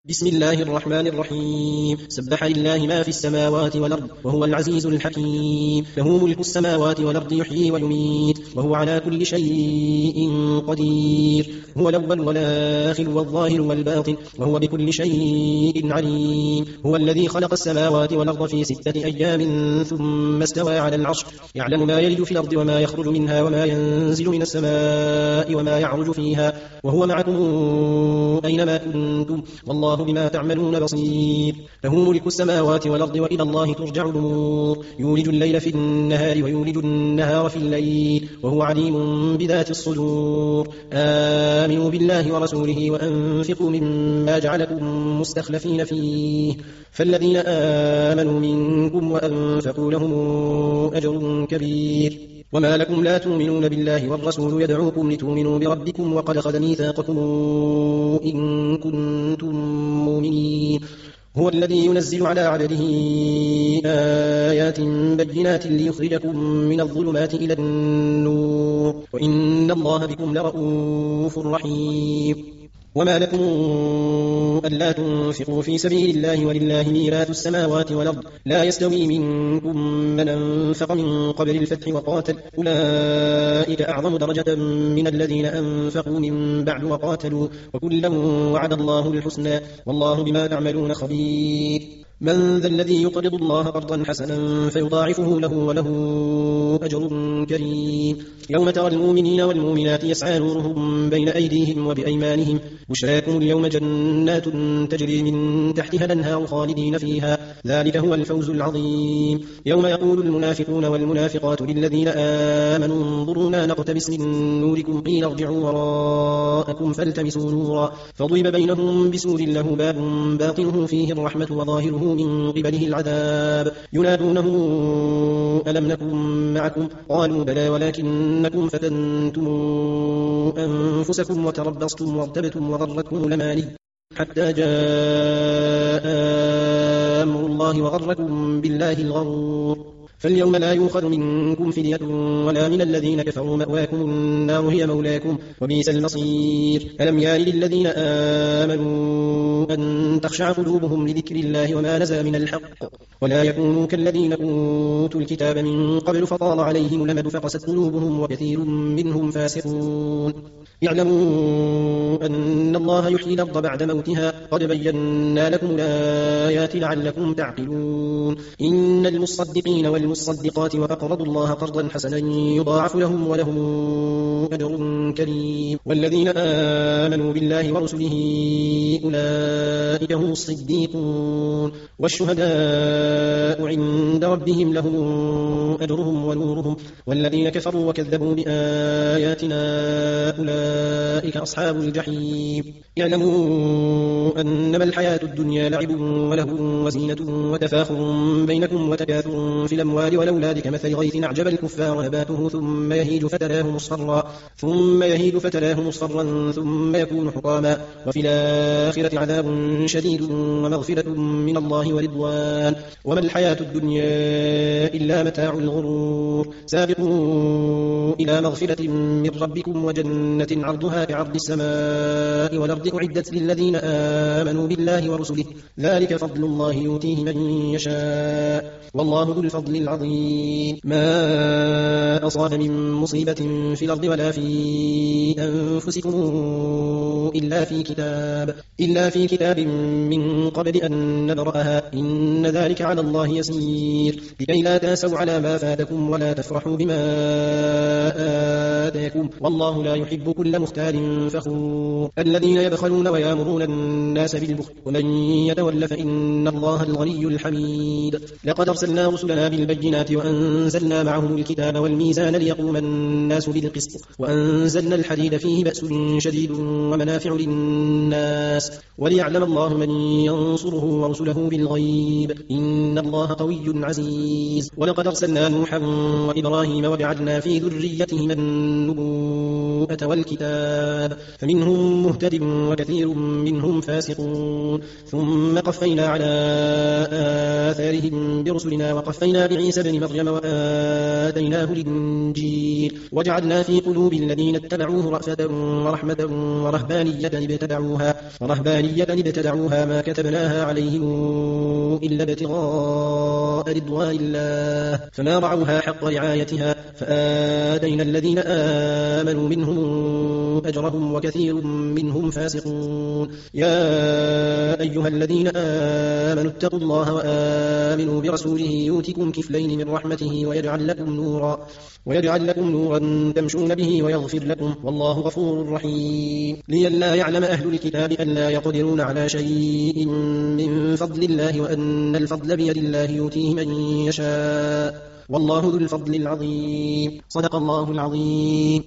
بسم الله الرحمن الرحيم. سبح لله ما في السماوات والأرض وهو العزيز الحكيم. له ملك السماوات والأرض يحيي ويميت وهو على كل شيء قدير. هو الأول والآخر والظاهر والباطن وهو بكل شيء عليم. هو الذي خلق السماوات والأرض في 6 أيام ثم استوى على العرش يعلم ما يلج في الأرض وما يخرج منها وما ينزل من السماء وما يعرج فيها وهو معكم أينما كنتم والله بما تعملون بصير. له ملك السماوات والأرض وإلى الله ترجع الأمور. يولج الليل في النهار ويولج النهار في الليل وهو عليم بذات الصدور. آمنوا بالله ورسوله وأنفقوا مما جعلكم مستخلفين فيه فالذين آمنوا منكم وأنفقوا لهم أجر كبير. وما لكم لا تؤمنون بالله والرسول يدعوكم لتؤمنوا بربكم وقد أخذ ميثاقكم إن كنتم مؤمنين. هو الذي ينزل على عبده آيات بينات ليخرجكم من الظلمات إلى النور وإن الله بكم لرؤوف رحيم. وما لكم ألا تنفقوا في سبيل الله ولله ميراث السماوات والأرض لا يستوي منكم من أنفق من قبل الفتح وقاتل أولئك أعظم درجة من الذين أنفقوا من بعد وقاتلوا وكلا وعد الله الحسنى والله بما تعملون خبير. من ذا الذي يقرض الله قرضا حسنا فيضاعفه له وله أجر كريم. يوم ترى المؤمنين والمؤمنات يسعى نورهم بين أيديهم وبأيمانهم بشراكم اليوم جنات تجري من تحتها الأنهار خالدين فيها ذلك هو الفوز العظيم. يوم يقول المنافقون والمنافقات للذين آمنوا انظرونا نقتبس من نوركم قيل ارجعوا وراءكم فالتمسوا نورا فضرب بينهم بسور له باب باطنه فيه الرحمة وظاهره من قبله العذاب ينادونه ألم نكن معكم قالوا بلى ولكنكم فتنتم أنفسكم وتربصتم وارتبتم وغرتكم الأماني حتى جاء أمر الله وغركم بالله الغرور. فاليوم لا يؤخذ منكم فدية ولا من الذين كفروا مأواكم النار هي مولاكم وبئس المصير. ألم يان للذين آمنوا أن تخشع قلوبهم لذكر الله وما نزل من الحق ولا يكونوا كالذين أوتوا الكتاب من قبل فطال عليهم الأمد فقست قلوبهم وكثير منهم فاسقون. يعلموا أن الله يحيي الأرض بعد موتها قد بينا لكم الآيات لعلكم تعقلون. إن المصدقين والمصدقات وأقرضوا الله قرضا حسنا يضاعف لهم ولهم أجر كريم. والذين آمنوا بالله ورسله أولئك هم الصديقون والشهداء عند ربهم لهم أجرهم ونورهم والذين كفروا وكذبوا بآياتنا أولئك أصحاب الجحيم. يعلموا أنما الحياة الدنيا لعب وله وزينة وتفاخر بينكم وتكاثر في الأموال والأولاد كمثل غيث أعجب الكفار نباته ثم يهيج فتراه مصفرا ثم يكون حطاما وفي الآخرة عذاب شديد ومغفرة من الله ورضوان وما الحياة الدنيا إلا متاع الغرور. سابقوا إلى مغفرة من ربكم وجنة عرضها كعرض السماء والأرض أعدت للذين آمنوا بالله ورسله ذلك فضل الله يؤتيه من يشاء والله ذو الفضل العظيم. ما أصاب من مصيبة في الأرض ولا في أنفسكم إلا في كتاب من قبل أن نبرأها إن ذلك على الله يسير لكي لا تاسوا على ما فاتكم ولا تفرحوا بما آتاكم والله لا يحب كل مختال فخور. الذين يبخلون ويامرون الناس بالبخل ومن يتول فإن الله الغني الحميد. لقد أرسلنا رسلنا بالبينات وأنزلنا معهم الكتاب والميزان ليقوم الناس بالقسط وأنزلنا الحديد فيه بأس شديد ومنافع للناس وليعلم الله من ينصره ورسله بالغيب إن الله قوي عزيز. ولقد أرسلنا نوحا وإبراهيم وجعلنا في ذريتهما النبوءة والكتاب فمنهم مهتد وكثير منهم فاسقون. ثم قفينا على آثارهم برسلنا وقفينا بعيسى بن مريم وآتيناه الإنجيل وجعلنا في قلوب الذين اتبعوه رأفة ورحمة ورهبانية ورهبانية ابتدعوها ما كتبناها عليهم إلا ابتغاء رضوان الله فما رعوها حق رعايتها فآتينا الذين آمنوا منهم أجرهم وكثير منهم فاسقون. يا أيها الذين آمنوا اتقوا الله وآمنوا برسوله يؤتكم كفلين من رحمته ويجعل لكم نورا تمشون به ويغفر لكم والله غفور رحيم. لئلا يعلم أهل الكتاب أن لا يقدرون على شيء من فضل الله وأن الفضل بيد الله يؤتيه من يشاء والله ذو الفضل العظيم. صدق الله العظيم.